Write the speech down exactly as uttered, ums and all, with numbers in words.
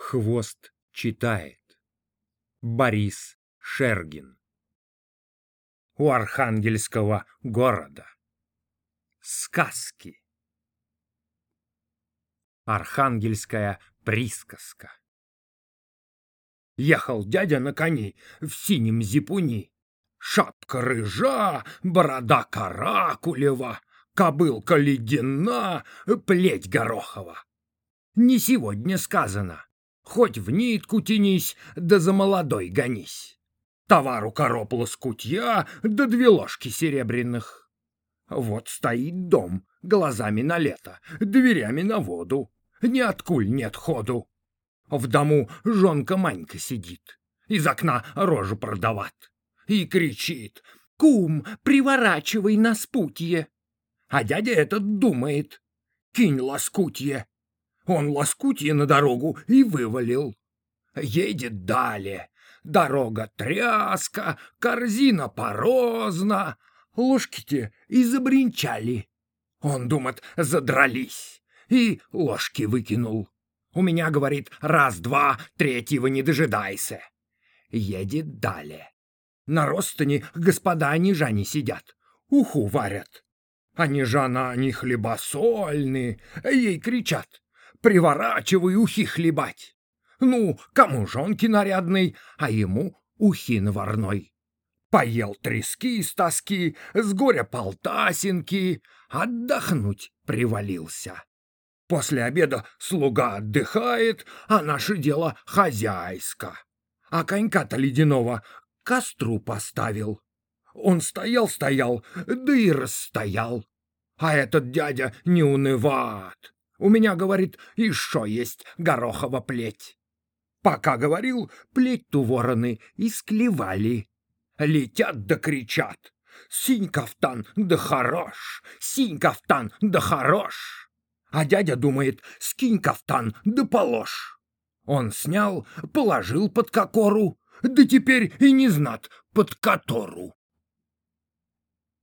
Хвост читает. Борис Шергин. У Архангельского города. Сказки. Архангельская присказка. Ехал дядя на коне в синем зипуни. Шапка рыжа, борода каракулева, кобылка ледяна, плеть горохова. Не сегодня сказано, хоть в нитку тянись, да за молодой гонись. Товару короб лоскутья, да две ложки серебряных. Вот стоит дом, глазами на лето, дверями на воду. Ниоткуль нет ходу. В дому жонка Манька сидит, из окна рожу продават. И кричит: «Кум, приворачивай на спутье!» А дядя этот думает: «Кинь лоскутье!» Он лоскутье на дорогу и вывалил. Едет далее. Дорога тряска, корзина порозна. Ложки-те и забринчали. Он думает, задрались. И ложки выкинул. У меня, говорит, раз-два, третьего не дожидайся. Едет далее. На ростане господа нижане сидят, уху варят. А нижана они хлебосольные, ей кричат: «Приворачивай ухи хлебать!» Ну, кому жонки нарядной, а ему ухи наварной. Поел трески с тоски, с горя полтасинки, отдохнуть привалился. После обеда слуга отдыхает, а наше дело хозяйско. А конька-то ледяного к костру поставил. Он стоял-стоял, да и расстоял. А этот дядя не уныват. У меня, говорит, еще есть горохова плеть. Пока говорил, плеть-ту вороны и склевали. Летят да кричат: «Синь кафтан, да хорош! Синь кафтан, да хорош!» А дядя думает: «Скинь кафтан, да положь!» Он снял, положил под кокору, да теперь и не знат, под котору.